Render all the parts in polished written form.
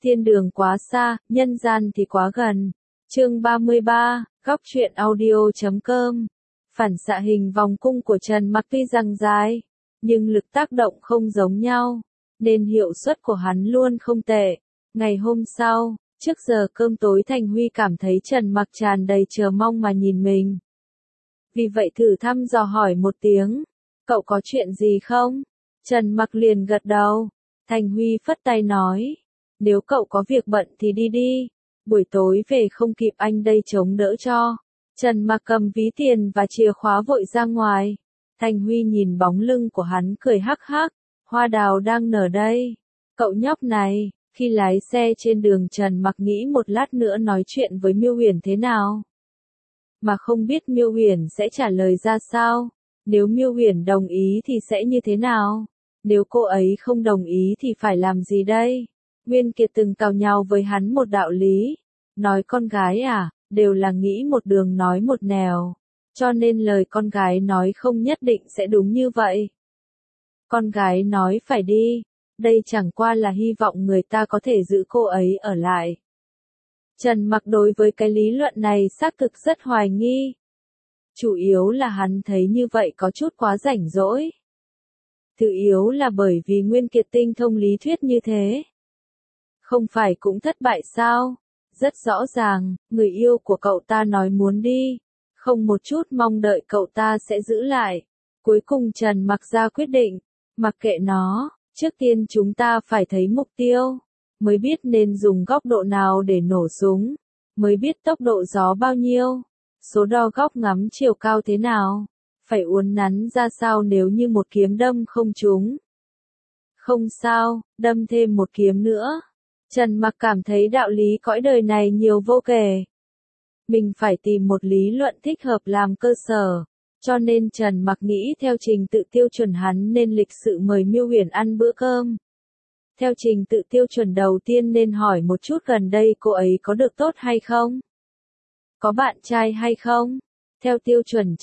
Thiên đường quá xa, nhân gian thì quá gần. Chương 33, góc truyện audio.com. Phản xạ hình vòng cung của Trần Mặc tuy rằng dài, nhưng lực tác động không giống nhau, nên hiệu suất của hắn luôn không tệ. Ngày hôm sau, trước giờ cơm tối Thành Huy cảm thấy Trần Mặc tràn đầy chờ mong mà nhìn mình. Vì vậy thử thăm dò hỏi một tiếng, cậu có chuyện gì không? Trần Mặc liền gật đầu. Thành Huy phất tay nói, nếu cậu có việc bận thì đi đi, buổi tối về không kịp anh đây chống đỡ cho. Trần Mặc cầm ví tiền và chìa khóa vội ra ngoài. Thành Huy nhìn bóng lưng của hắn cười hắc hắc, hoa đào đang nở đây. Cậu nhóc này, khi lái xe trên đường Trần Mặc nghĩ một lát nữa nói chuyện với Miêu Huyền thế nào. Mà không biết Miêu Huyền sẽ trả lời ra sao, nếu Miêu Huyền đồng ý thì sẽ như thế nào, nếu cô ấy không đồng ý thì phải làm gì đây. Nguyên Kiệt từng càu nhàu với hắn một đạo lý, nói con gái à, đều là nghĩ một đường nói một nẻo, cho nên lời con gái nói không nhất định sẽ đúng như vậy. Con gái nói phải đi, đây chẳng qua là hy vọng người ta có thể giữ cô ấy ở lại. Trần Mặc đối với cái lý luận này xác thực rất hoài nghi. Chủ yếu là hắn thấy như vậy có chút quá rảnh rỗi. Thứ yếu là bởi vì Nguyên Kiệt tinh thông lý thuyết như thế. Không phải cũng thất bại sao? Rất rõ ràng, người yêu của cậu ta nói muốn đi, không một chút mong đợi cậu ta sẽ giữ lại. Cuối cùng Trần Mặc ra quyết định, mặc kệ nó, trước tiên chúng ta phải thấy mục tiêu, mới biết nên dùng góc độ nào để nổ súng, mới biết tốc độ gió bao nhiêu, số đo góc ngắm chiều cao thế nào, phải uốn nắn ra sao nếu như một kiếm đâm không trúng. Không sao, đâm thêm một kiếm nữa. Trần Mặc cảm thấy đạo lý cõi đời này nhiều vô kể. Mình phải tìm một lý luận thích hợp làm cơ sở, cho nên Trần Mặc nghĩ theo trình tự tiêu chuẩn hắn nên lịch sự mời Miêu Huyền ăn bữa cơm. Theo trình tự tiêu chuẩn đầu tiên nên hỏi một chút gần đây cô ấy có được tốt hay không? Có bạn trai hay không? Theo tiêu chuẩn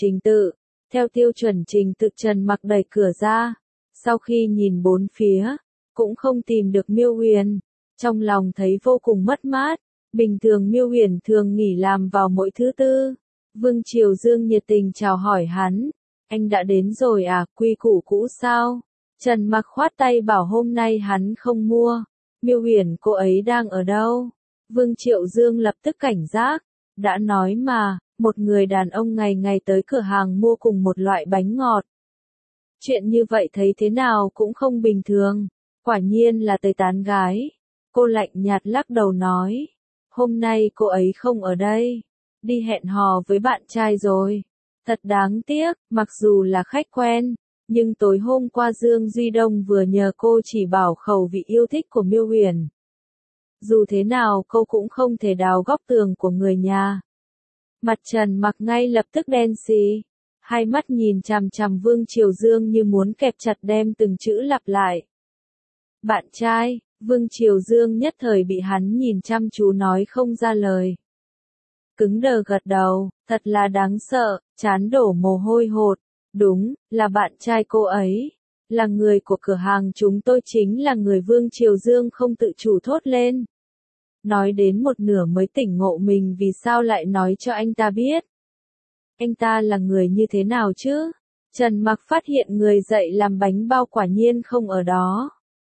trình tự Trần Mặc đẩy cửa ra, sau khi nhìn bốn phía, cũng không tìm được Miêu Huyền. Trong lòng thấy vô cùng mất mát, bình thường Miêu Huyền thường nghỉ làm vào mỗi thứ tư. Vương Triều Dương nhiệt tình chào hỏi hắn, anh đã đến rồi à, quy củ cũ sao? Trần Mặc khoát tay bảo hôm nay hắn không mua. Miêu Huyền cô ấy đang ở đâu? Vương Triệu Dương lập tức cảnh giác, đã nói mà, một người đàn ông ngày ngày tới cửa hàng mua cùng một loại bánh ngọt. Chuyện như vậy thấy thế nào cũng không bình thường, quả nhiên là tới tán gái. Cô lạnh nhạt lắc đầu nói, hôm nay cô ấy không ở đây, đi hẹn hò với bạn trai rồi. Thật đáng tiếc, mặc dù là khách quen, nhưng tối hôm qua Dương Duy Đông vừa nhờ cô chỉ bảo khẩu vị yêu thích của Miêu Huyền. Dù thế nào cô cũng không thể đào góc tường của người nhà. Mặt Trần Mặc ngay lập tức đen xì, hai mắt nhìn chằm chằm Vương Triều Dương như muốn kẹp chặt đem từng chữ lặp lại. Bạn trai. Vương Triều Dương nhất thời bị hắn nhìn chăm chú nói không ra lời. Cứng đờ gật đầu, thật là đáng sợ, trán đổ mồ hôi hột. Đúng, là bạn trai cô ấy. Là người của cửa hàng chúng tôi chính là người Vương Triều Dương không tự chủ thốt lên. Nói đến một nửa mới tỉnh ngộ mình vì sao lại nói cho anh ta biết. Anh ta là người như thế nào chứ? Trần Mặc phát hiện người dạy làm bánh bao quả nhiên không ở đó.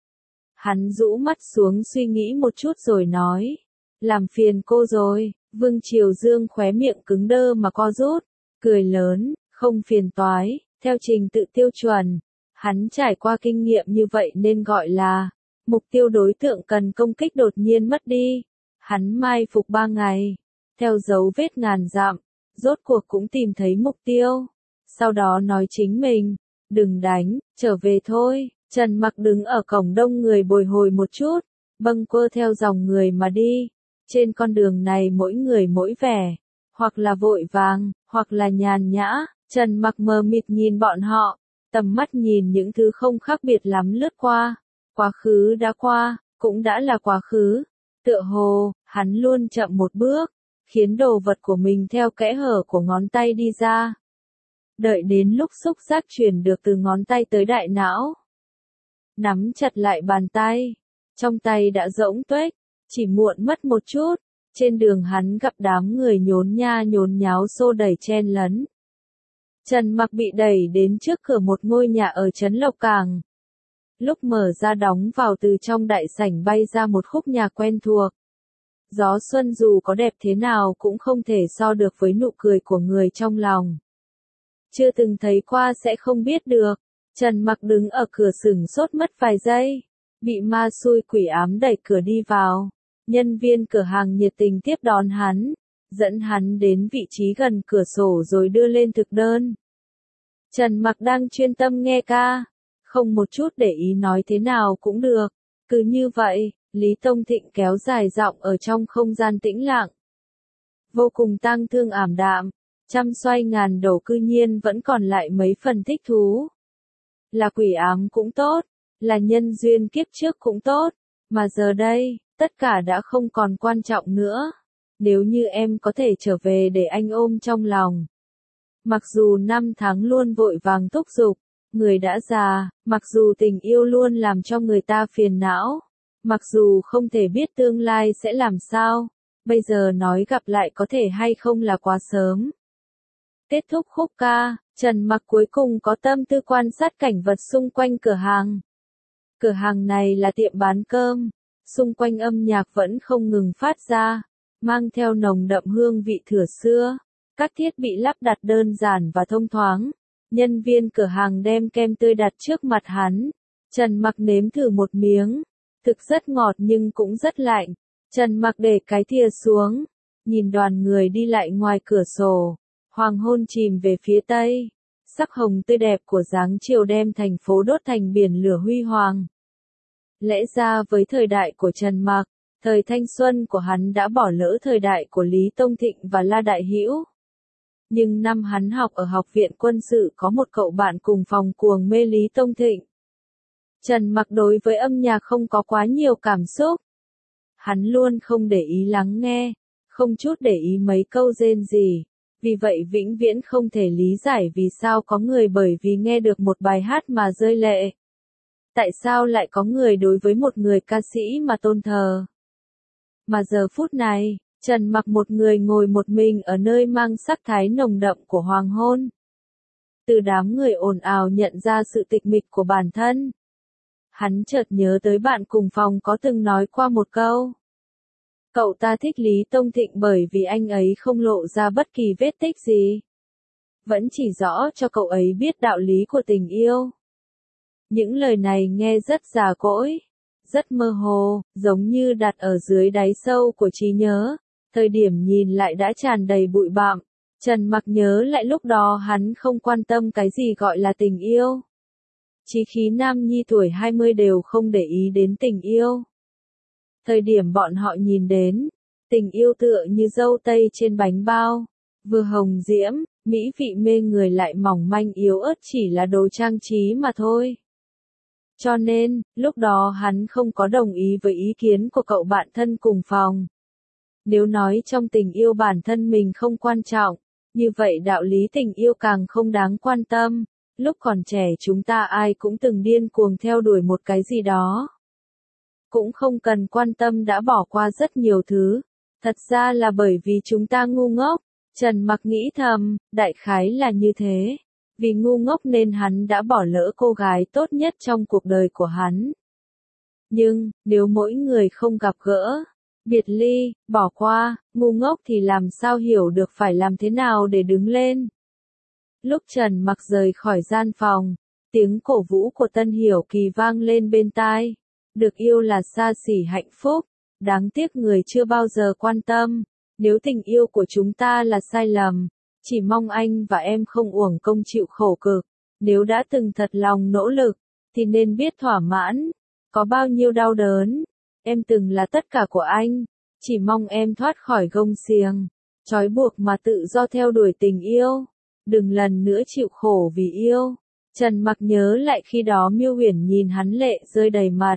Hắn rũ mắt xuống suy nghĩ một chút rồi nói, làm phiền cô rồi. Vương Triều Dương khóe miệng cứng đơ mà co rút, cười lớn, không phiền toái, theo trình tự tiêu chuẩn. Hắn trải qua kinh nghiệm như vậy nên gọi là, mục tiêu đối tượng cần công kích đột nhiên mất đi. Hắn mai phục 3 ngày, theo dấu vết ngàn dặm, rốt cuộc cũng tìm thấy mục tiêu. Sau đó nói chính mình, đừng đánh, trở về thôi. Trần Mặc đứng ở cổng đông người bồi hồi một chút, bâng quơ theo dòng người mà đi. Trên con đường này mỗi người mỗi vẻ, hoặc là vội vàng, hoặc là nhàn nhã. Trần Mặc mờ mịt nhìn bọn họ, tầm mắt nhìn những thứ không khác biệt lắm lướt qua. Quá khứ đã qua, cũng đã là quá khứ. Tựa hồ, hắn luôn chậm một bước, khiến đồ vật của mình theo kẽ hở của ngón tay đi ra. Đợi đến lúc xúc giác truyền được từ ngón tay tới đại não. Nắm chặt lại bàn tay, trong tay đã rỗng tuếch, Chỉ muộn mất một chút, trên đường hắn gặp đám người nhốn nha nhốn nháo xô đẩy chen lấn. Trần Mặc bị đẩy đến trước cửa một ngôi nhà ở trấn Lộc Cảng. Lúc mở ra đóng vào từ trong đại sảnh bay ra một khúc nhạc quen thuộc. Gió xuân dù có đẹp thế nào cũng không thể so được với nụ cười của người trong lòng. Chưa từng thấy qua sẽ không biết được. Trần Mặc đứng ở cửa sửng sốt mất vài giây. Bị ma xui quỷ ám đẩy cửa đi vào. Nhân viên cửa hàng nhiệt tình tiếp đón hắn. Dẫn hắn đến vị trí gần cửa sổ rồi đưa lên thực đơn. Trần Mặc đang chuyên tâm nghe ca. Không một chút để ý nói thế nào cũng được. Cứ như vậy, Lý Tông Thịnh kéo dài giọng ở trong không gian tĩnh lặng. Vô cùng tang thương ảm đạm. Trăm xoay ngàn đổ cư nhiên vẫn còn lại mấy phần thích thú. Là quỷ ám cũng tốt, là nhân duyên kiếp trước cũng tốt, mà giờ đây, tất cả đã không còn quan trọng nữa. Nếu như em có thể trở về để anh ôm trong lòng. Mặc dù năm tháng luôn vội vàng thúc giục, người đã già, mặc dù tình yêu luôn làm cho người ta phiền não, mặc dù không thể biết tương lai sẽ làm sao, bây giờ nói gặp lại có thể hay không là quá sớm. Kết thúc khúc ca, Trần Mặc cuối cùng có tâm tư quan sát cảnh vật xung quanh cửa hàng. Cửa hàng này là tiệm bán cơm, xung quanh âm nhạc vẫn không ngừng phát ra, mang theo nồng đậm hương vị thửa xưa. Các thiết bị lắp đặt đơn giản và thông thoáng. Nhân viên cửa hàng đem kem tươi đặt trước mặt hắn. Trần Mặc nếm thử một miếng. Thực rất ngọt nhưng cũng rất lạnh. Trần Mặc để cái thìa xuống. Nhìn đoàn người đi lại ngoài cửa sổ. Hoàng hôn chìm về phía tây. Sắc hồng tươi đẹp của dáng chiều đem thành phố đốt thành biển lửa huy hoàng. Lẽ ra với thời đại của Trần Mặc, thời thanh xuân của hắn đã bỏ lỡ thời đại của Lý Tông Thịnh và La Đại Hữu. Nhưng năm hắn học ở học viện quân sự có một cậu bạn cùng phòng cuồng mê Lý Tông Thịnh. Trần Mặc đối với âm nhạc không có quá nhiều cảm xúc. Hắn luôn không để ý lắng nghe, không chút để ý mấy câu rên rỉ. Vì vậy vĩnh viễn không thể lý giải vì sao có người bởi vì nghe được một bài hát mà rơi lệ. Tại sao lại có người đối với một người ca sĩ mà tôn thờ. Mà giờ phút này, Trần Mặc một người ngồi một mình ở nơi mang sắc thái nồng đậm của hoàng hôn. Từ đám người ồn ào nhận ra sự tịch mịch của bản thân. Hắn chợt nhớ tới bạn cùng phòng có từng nói qua một câu. Cậu ta thích Lý Tông Thịnh bởi vì anh ấy không lộ ra bất kỳ vết tích gì. Vẫn chỉ rõ cho cậu ấy biết đạo lý của tình yêu. Những lời này nghe rất già cỗi, rất mơ hồ, giống như đặt ở dưới đáy sâu của trí nhớ. Thời điểm nhìn lại đã tràn đầy bụi bặm. Trần Mặc nhớ lại lúc đó hắn không quan tâm cái gì gọi là tình yêu. Chí khí nam nhi tuổi 20 đều không để ý đến tình yêu. Thời điểm bọn họ nhìn đến, tình yêu tựa như dâu tây trên bánh bao, vừa hồng diễm, mỹ vị mê người lại mỏng manh yếu ớt chỉ là đồ trang trí mà thôi. Cho nên, lúc đó hắn không có đồng ý với ý kiến của cậu bạn thân cùng phòng. Nếu nói trong tình yêu bản thân mình không quan trọng, như vậy đạo lý tình yêu càng không đáng quan tâm. Lúc còn trẻ chúng ta ai cũng từng điên cuồng theo đuổi một cái gì đó. Cũng không cần quan tâm đã bỏ qua rất nhiều thứ. Thật ra là bởi vì chúng ta ngu ngốc. Trần Mặc nghĩ thầm, đại khái là như thế. Vì ngu ngốc nên hắn đã bỏ lỡ cô gái tốt nhất trong cuộc đời của hắn. Nhưng, nếu mỗi người không gặp gỡ, biệt ly, bỏ qua, ngu ngốc thì làm sao hiểu được phải làm thế nào để đứng lên. Lúc Trần Mặc rời khỏi gian phòng, tiếng cổ vũ của Tân Hiểu Kỳ vang lên bên tai. Được yêu là xa xỉ hạnh phúc, đáng tiếc người chưa bao giờ quan tâm. Nếu tình yêu của chúng ta là sai lầm, chỉ mong anh và em không uổng công chịu khổ cực. Nếu đã từng thật lòng nỗ lực, thì nên biết thỏa mãn. Có bao nhiêu đau đớn, em từng là tất cả của anh. Chỉ mong em thoát khỏi gông xiềng, trói buộc mà tự do theo đuổi tình yêu. Đừng lần nữa chịu khổ vì yêu. Trần Mặc nhớ lại khi đó Miêu Uyển nhìn hắn lệ rơi đầy mặt.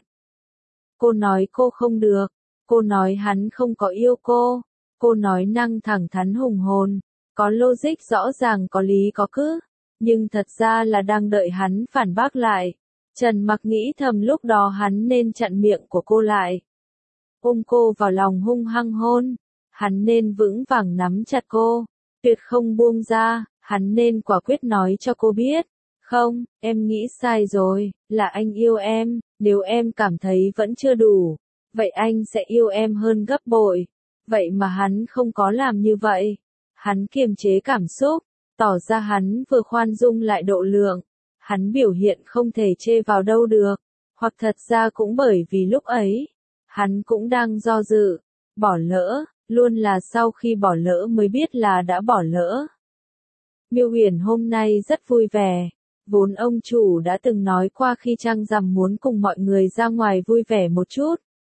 Cô nói cô không được. Cô nói hắn không có yêu cô. Cô nói năng thẳng thắn hùng hồn. Có logic rõ ràng có lý có cứ. Nhưng thật ra là đang đợi hắn phản bác lại. Trần Mặc nghĩ thầm lúc đó hắn nên chặn miệng của cô lại. ôm cô vào lòng hung hăng hôn. Hắn nên vững vàng nắm chặt cô, tuyệt không buông ra, hắn nên quả quyết nói cho cô biết. Không, em nghĩ sai rồi, là anh yêu em, nếu em cảm thấy vẫn chưa đủ, vậy anh sẽ yêu em hơn gấp bội. Vậy mà hắn không có làm như vậy. Hắn kiềm chế cảm xúc, tỏ ra hắn vừa khoan dung lại độ lượng. Hắn biểu hiện không thể chê vào đâu được, hoặc thật ra cũng bởi vì lúc ấy, hắn cũng đang do dự, bỏ lỡ, luôn là sau khi bỏ lỡ mới biết là đã bỏ lỡ. Miêu Huyền hôm nay rất vui vẻ, vốn ông chủ đã từng nói qua khi trăng rằm muốn cùng mọi người ra ngoài vui vẻ một chút.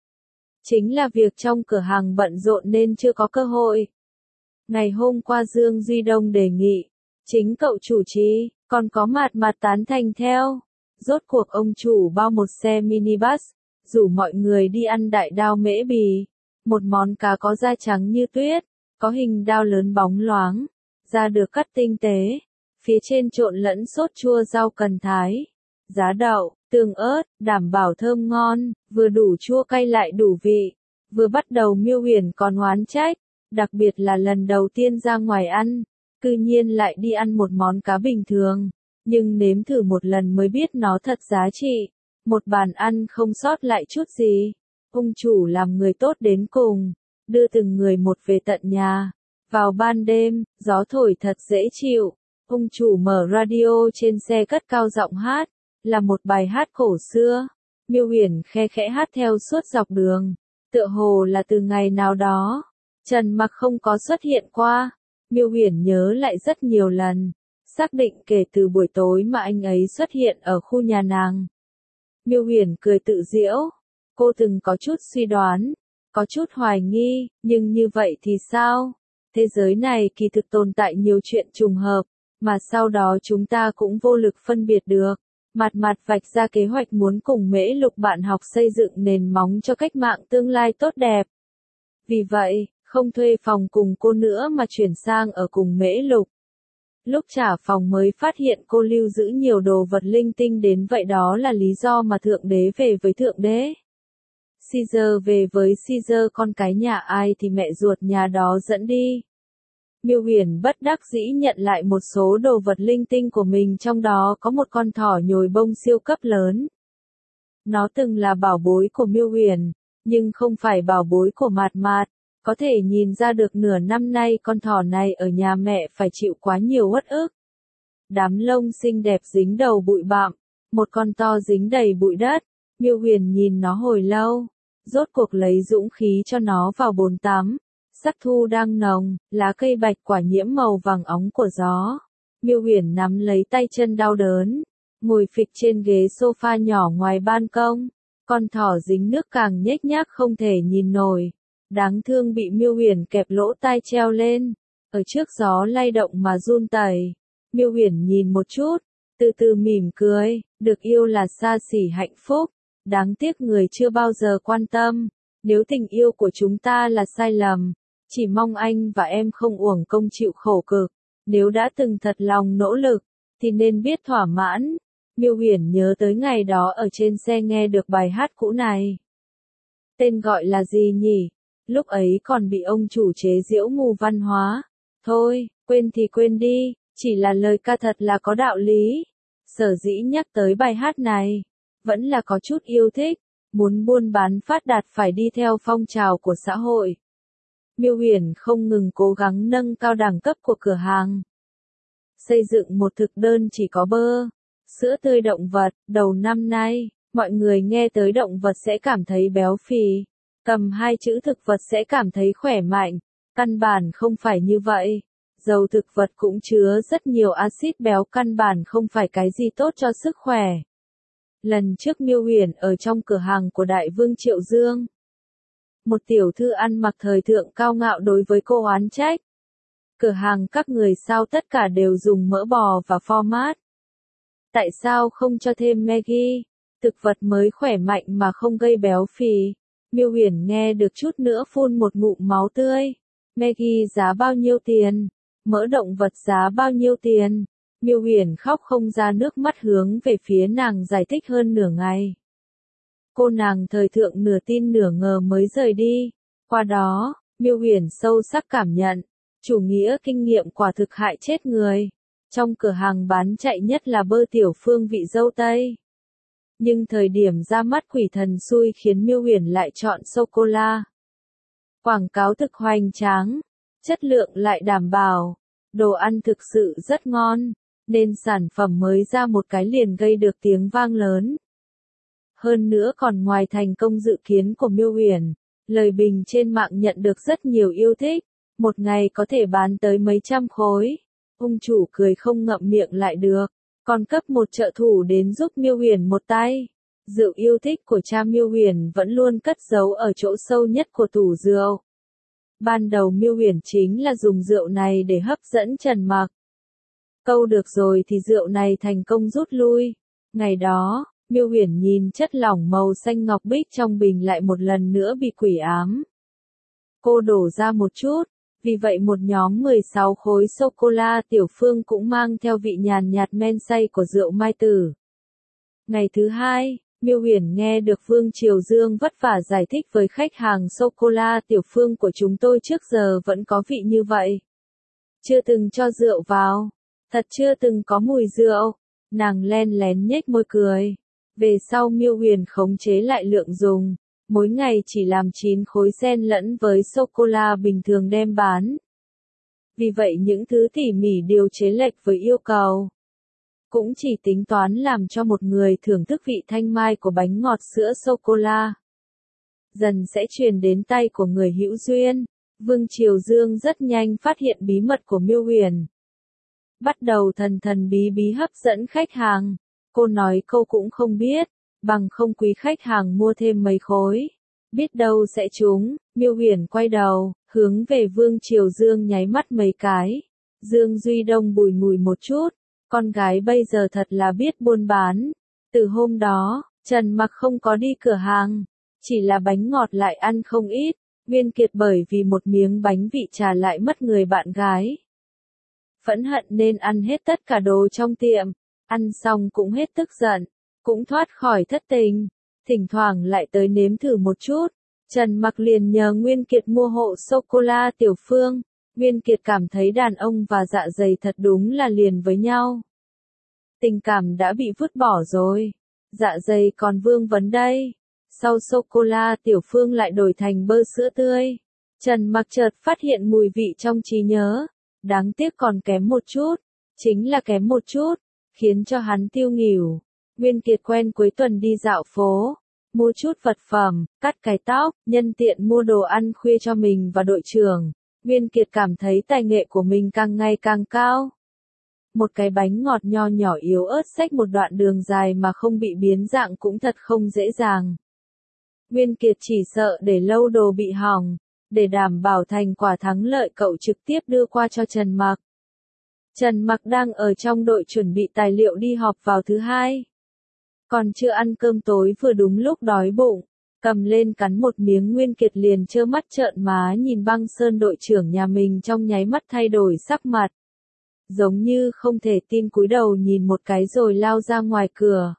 Chính là việc trong cửa hàng bận rộn nên chưa có cơ hội. Ngày hôm qua Dương Duy Đông đề nghị, chính cậu chủ trì, còn có Mạt tán thành theo. Rốt cuộc ông chủ bao một xe minibus, rủ mọi người đi ăn đại đao mễ bì, một món cá có da trắng như tuyết, có hình đao lớn bóng loáng, da được cắt tinh tế, phía trên trộn lẫn sốt chua rau cần thái, giá đậu, tương ớt, đảm bảo thơm ngon, vừa đủ chua cay lại đủ vị. Vừa bắt đầu Miêu Huyền còn oán trách, đặc biệt là lần đầu tiên ra ngoài ăn, cư nhiên lại đi ăn một món cá bình thường, nhưng nếm thử một lần mới biết nó thật giá trị. Một bàn ăn không sót lại chút gì. Ông chủ làm người tốt đến cùng, đưa từng người một về tận nhà. Vào ban đêm, gió thổi thật dễ chịu. Ông chủ mở radio trên xe cất cao giọng hát, là một bài hát cổ xưa. Miêu Huyền khe khẽ hát theo suốt dọc đường, tựa hồ là từ ngày nào đó, Trần Mặc không có xuất hiện qua. Miêu Huyền nhớ lại rất nhiều lần, xác định kể từ buổi tối mà anh ấy xuất hiện ở khu nhà nàng. Miêu Huyền cười tự giễu, cô từng có chút suy đoán, có chút hoài nghi, nhưng như vậy thì sao? Thế giới này kỳ thực tồn tại nhiều chuyện trùng hợp, mà sau đó chúng ta cũng vô lực phân biệt được. Mạt vạch ra kế hoạch muốn cùng Mễ Lục bạn học xây dựng nền móng cho cách mạng tương lai tốt đẹp. Vì vậy, không thuê phòng cùng cô nữa mà chuyển sang ở cùng Mễ Lục. Lúc trả phòng mới phát hiện cô lưu giữ nhiều đồ vật linh tinh đến vậy, đó là lý do mà Thượng Đế về với Thượng Đế. Caesar về với Caesar, con cái nhà ai thì mẹ ruột nhà đó dẫn đi. Miêu Huyền bất đắc dĩ nhận lại một số đồ vật linh tinh của mình, trong đó có một con thỏ nhồi bông siêu cấp lớn. Nó từng là bảo bối của Miêu Huyền, nhưng không phải bảo bối của Mạt. Có thể nhìn ra được nửa năm nay con thỏ này ở nhà mẹ phải chịu quá nhiều uất ức. Đám lông xinh đẹp dính đầu bụi bặm, một con to dính đầy bụi đất. Miêu Huyền nhìn nó hồi lâu, rốt cuộc lấy dũng khí cho nó vào bồn tắm. Sắc thu đang nồng, lá cây bạch quả nhiễm màu vàng óng của gió. Miêu Huyền nắm lấy tay chân đau đớn, ngồi phịch trên ghế sofa nhỏ ngoài ban công. Con thỏ dính nước càng nhếch nhác không thể nhìn nổi. Đáng thương bị Miêu Huyền kẹp lỗ tai treo lên, ở trước gió lay động mà run tẩy. Miêu Huyền nhìn một chút, từ từ mỉm cười, được yêu là xa xỉ hạnh phúc, đáng tiếc người chưa bao giờ quan tâm. Nếu tình yêu của chúng ta là sai lầm, chỉ mong anh và em không uổng công chịu khổ cực. Nếu đã từng thật lòng nỗ lực, thì nên biết thỏa mãn. Miêu Huyền nhớ tới ngày đó ở trên xe nghe được bài hát cũ này. Tên gọi là gì nhỉ? Lúc ấy còn bị ông chủ chế giễu ngu văn hóa. Thôi, quên thì quên đi, chỉ là lời ca thật là có đạo lý. Sở dĩ nhắc tới bài hát này, vẫn là có chút yêu thích, muốn buôn bán phát đạt phải đi theo phong trào của xã hội. Miêu Huyền không ngừng cố gắng nâng cao đẳng cấp của cửa hàng. Xây dựng một thực đơn chỉ có bơ, sữa tươi động vật. Đầu năm nay, mọi người nghe tới động vật sẽ cảm thấy béo phì. Cầm hai chữ thực vật sẽ cảm thấy khỏe mạnh, căn bản không phải như vậy. Dầu thực vật cũng chứa rất nhiều axit béo, căn bản không phải cái gì tốt cho sức khỏe. Lần trước Miêu Huyền ở trong cửa hàng của Đại Vương Triệu Dương, một tiểu thư ăn mặc thời thượng cao ngạo đối với cô oán trách. Cửa hàng các người sao tất cả đều dùng mỡ bò và format? Tại sao không cho thêm Maggi, thực vật mới khỏe mạnh mà không gây béo phì? Miêu Huyền nghe được chút nữa phun một ngụm máu tươi. Maggi giá bao nhiêu tiền? Mỡ động vật giá bao nhiêu tiền? Miêu Huyền khóc không ra nước mắt, hướng về phía nàng giải thích hơn nửa ngày. Cô nàng thời thượng nửa tin nửa ngờ mới rời đi. Qua đó, Miêu Huyền sâu sắc cảm nhận, chủ nghĩa kinh nghiệm quả thực hại chết người. Trong cửa hàng bán chạy nhất là bơ tiểu phương vị dâu tây. Nhưng thời điểm ra mắt quỷ thần xui khiến Miêu Huyền lại chọn sô-cô-la. Quảng cáo thực hoành tráng, chất lượng lại đảm bảo, đồ ăn thực sự rất ngon, nên sản phẩm mới ra một cái liền gây được tiếng vang lớn. Hơn nữa còn ngoài thành công dự kiến của Miêu Huyền, lời bình trên mạng nhận được rất nhiều yêu thích, một ngày có thể bán tới mấy trăm khối. Ông chủ cười không ngậm miệng lại được, còn cấp một trợ thủ đến giúp Miêu Huyền một tay. Rượu yêu thích của cha Miêu Huyền vẫn luôn cất giấu ở chỗ sâu nhất của tủ rượu. Ban đầu Miêu Huyền chính là dùng rượu này để hấp dẫn Trần Mặc. Câu được rồi thì rượu này thành công rút lui. Ngày đó, Miêu Huyền nhìn chất lỏng màu xanh ngọc bích trong bình lại một lần nữa bị quỷ ám. Cô đổ ra một chút, vì vậy một nhóm 16 khối sô-cô-la tiểu phương cũng mang theo vị nhàn nhạt men say của rượu mai tử. Ngày thứ hai, Miêu Huyền nghe được Vương Triều Dương vất vả giải thích với khách hàng sô-cô-la tiểu phương của chúng tôi trước giờ vẫn có vị như vậy. Chưa từng cho rượu vào, thật chưa từng có mùi rượu. Nàng len lén nhếch môi cười. Về sau Miêu Huyền khống chế lại lượng dùng, mỗi ngày chỉ làm 9 khối xen lẫn với sô-cô-la bình thường đem bán. Vì vậy những thứ tỉ mỉ điều chế lệch với yêu cầu. Cũng chỉ tính toán làm cho một người thưởng thức vị thanh mai của bánh ngọt sữa sô-cô-la. Dần sẽ truyền đến tay của người hữu duyên. Vương Triều Dương rất nhanh phát hiện bí mật của Miêu Huyền. Bắt đầu thần thần bí bí hấp dẫn khách hàng. Cô nói câu cũng không biết, bằng không quý khách hàng mua thêm mấy khối. Biết đâu sẽ trúng. Miêu Huyền quay đầu, hướng về Vương Triều Dương nháy mắt mấy cái. Dương Duy Đông bùi ngùi một chút. Con gái bây giờ thật là biết buôn bán. Từ hôm đó, Trần Mặc không có đi cửa hàng, chỉ là bánh ngọt lại ăn không ít. Nguyên Kiệt bởi vì một miếng bánh vị trà lại mất người bạn gái. Phẫn hận nên ăn hết tất cả đồ trong tiệm, ăn xong cũng hết tức giận, cũng thoát khỏi thất tình, thỉnh thoảng lại tới nếm thử một chút. Trần Mặc liền nhờ Nguyên Kiệt mua hộ sô-cô-la tiểu phương. Nguyên Kiệt cảm thấy đàn ông và dạ dày thật đúng là liền với nhau. Tình cảm đã bị vứt bỏ rồi, dạ dày còn vương vấn đây. Sau sô-cô-la tiểu phương lại đổi thành bơ sữa tươi. Trần Mặc chợt phát hiện mùi vị trong trí nhớ. Đáng tiếc còn kém một chút, chính là kém một chút, khiến cho hắn tiêu nghỉu. Nguyên Kiệt quen cuối tuần đi dạo phố, mua chút vật phẩm, cắt cái tóc, nhân tiện mua đồ ăn khuya cho mình và đội trưởng. Nguyên Kiệt cảm thấy tài nghệ của mình càng ngày càng cao. Một cái bánh ngọt nho nhỏ yếu ớt xách một đoạn đường dài mà không bị biến dạng cũng thật không dễ dàng. Nguyên Kiệt chỉ sợ để lâu đồ bị hỏng. Để đảm bảo thành quả thắng lợi cậu trực tiếp đưa qua cho Trần Mặc. Trần Mặc đang ở trong đội chuẩn bị tài liệu đi họp vào thứ hai. Còn chưa ăn cơm tối vừa đúng lúc đói bụng, cầm lên cắn một miếng Nguyên Kiệt liền trơ mắt trợn má nhìn Băng Sơn đội trưởng nhà mình trong nháy mắt thay đổi sắc mặt. Giống như không thể tin cúi đầu nhìn một cái rồi lao ra ngoài cửa.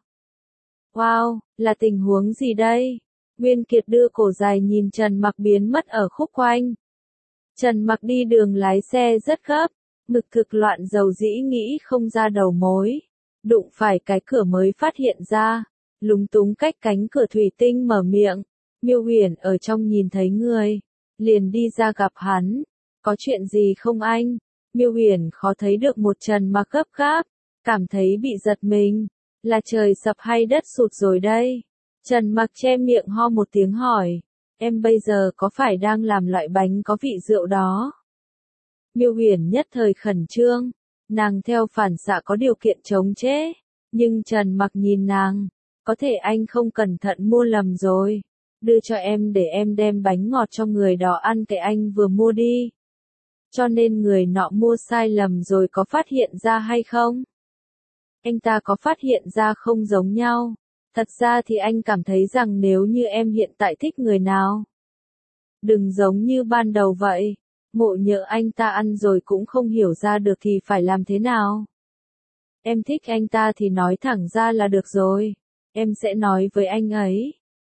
Wow, là tình huống gì đây? Nguyên Kiệt đưa cổ dài nhìn Trần Mặc biến mất ở khúc quanh. Trần Mặc đi đường lái xe rất gấp, ngực thực loạn dầu dĩ nghĩ không ra đầu mối. Đụng phải cái cửa mới phát hiện ra, lúng túng cách cánh cửa thủy tinh mở miệng. Miêu Huyền ở trong nhìn thấy người, liền đi ra gặp hắn. Có chuyện gì không anh? Miêu Huyền khó thấy được một Trần Mặc gấp gáp, cảm thấy bị giật mình. Là trời sập hay đất sụt rồi đây? Trần Mặc che miệng ho một tiếng hỏi, em bây giờ có phải đang làm loại bánh có vị rượu đó? Miêu Huyền nhất thời khẩn trương, nàng theo phản xạ có điều kiện chống chế, nhưng Trần Mặc nhìn nàng, có thể anh không cẩn thận mua lầm rồi, đưa cho em để em đem bánh ngọt cho người đó ăn cái anh vừa mua đi. Cho nên người nọ mua sai lầm rồi có phát hiện ra hay không? Anh ta có phát hiện ra không giống nhau. Thật ra thì anh cảm thấy rằng nếu như em hiện tại thích người nào, đừng giống như ban đầu vậy. Ngộ nhỡ anh ta ăn rồi cũng không hiểu ra được thì phải làm thế nào? Em thích anh ta thì nói thẳng ra là được rồi. Em sẽ nói với anh ấy.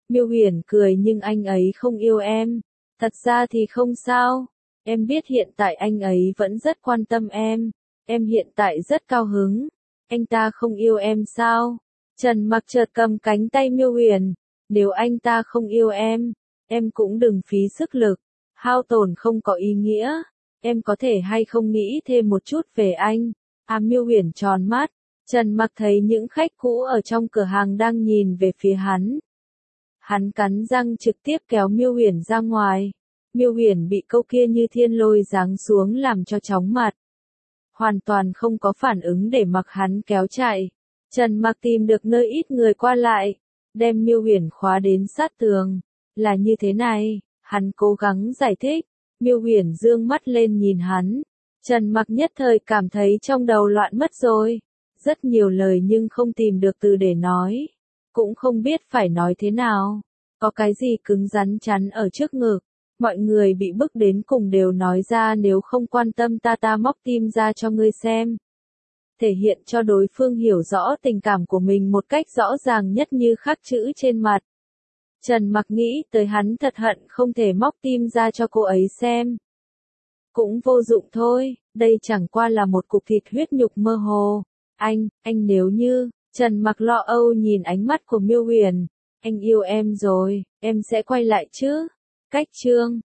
Miêu Huyền cười nhưng anh ấy không yêu em. Thật ra thì không sao. Em biết hiện tại anh ấy vẫn rất quan tâm em. Em hiện tại rất cao hứng. Anh ta không yêu em sao? Trần Mặc chợt cầm cánh tay Miêu Huyền. Nếu anh ta không yêu em cũng đừng phí sức lực. Hao tổn không có ý nghĩa. Em có thể hay không nghĩ thêm một chút về anh? Miêu Huyền tròn mắt. Trần Mặc thấy những khách cũ ở trong cửa hàng đang nhìn về phía hắn. Hắn cắn răng trực tiếp kéo Miêu Huyền ra ngoài. Miêu Huyền bị câu kia như thiên lôi giáng xuống làm cho chóng mặt. Hoàn toàn không có phản ứng để mặc hắn kéo chạy. Trần Mặc tìm được nơi ít người qua lại, đem Miêu Huyền khóa đến sát tường. Là như thế này, hắn cố gắng giải thích. Miêu Huyền dương mắt lên nhìn hắn. Trần Mặc nhất thời cảm thấy trong đầu loạn mất rồi. Rất nhiều lời nhưng không tìm được từ để nói. Cũng không biết phải nói thế nào. Có cái gì cứng rắn chắn ở trước ngực. Mọi người bị bức đến cùng đều nói ra nếu không quan tâm ta móc tim ra cho ngươi xem. Thể hiện cho đối phương hiểu rõ tình cảm của mình một cách rõ ràng nhất như khắc chữ trên mặt. Trần Mặc nghĩ tới hắn thật hận không thể móc tim ra cho cô ấy xem. Cũng vô dụng thôi, đây chẳng qua là một cục thịt huyết nhục mơ hồ. Anh nếu như, Trần Mặc lo âu nhìn ánh mắt của Miêu Huyền. Anh yêu em rồi, em sẽ quay lại chứ? Cách chương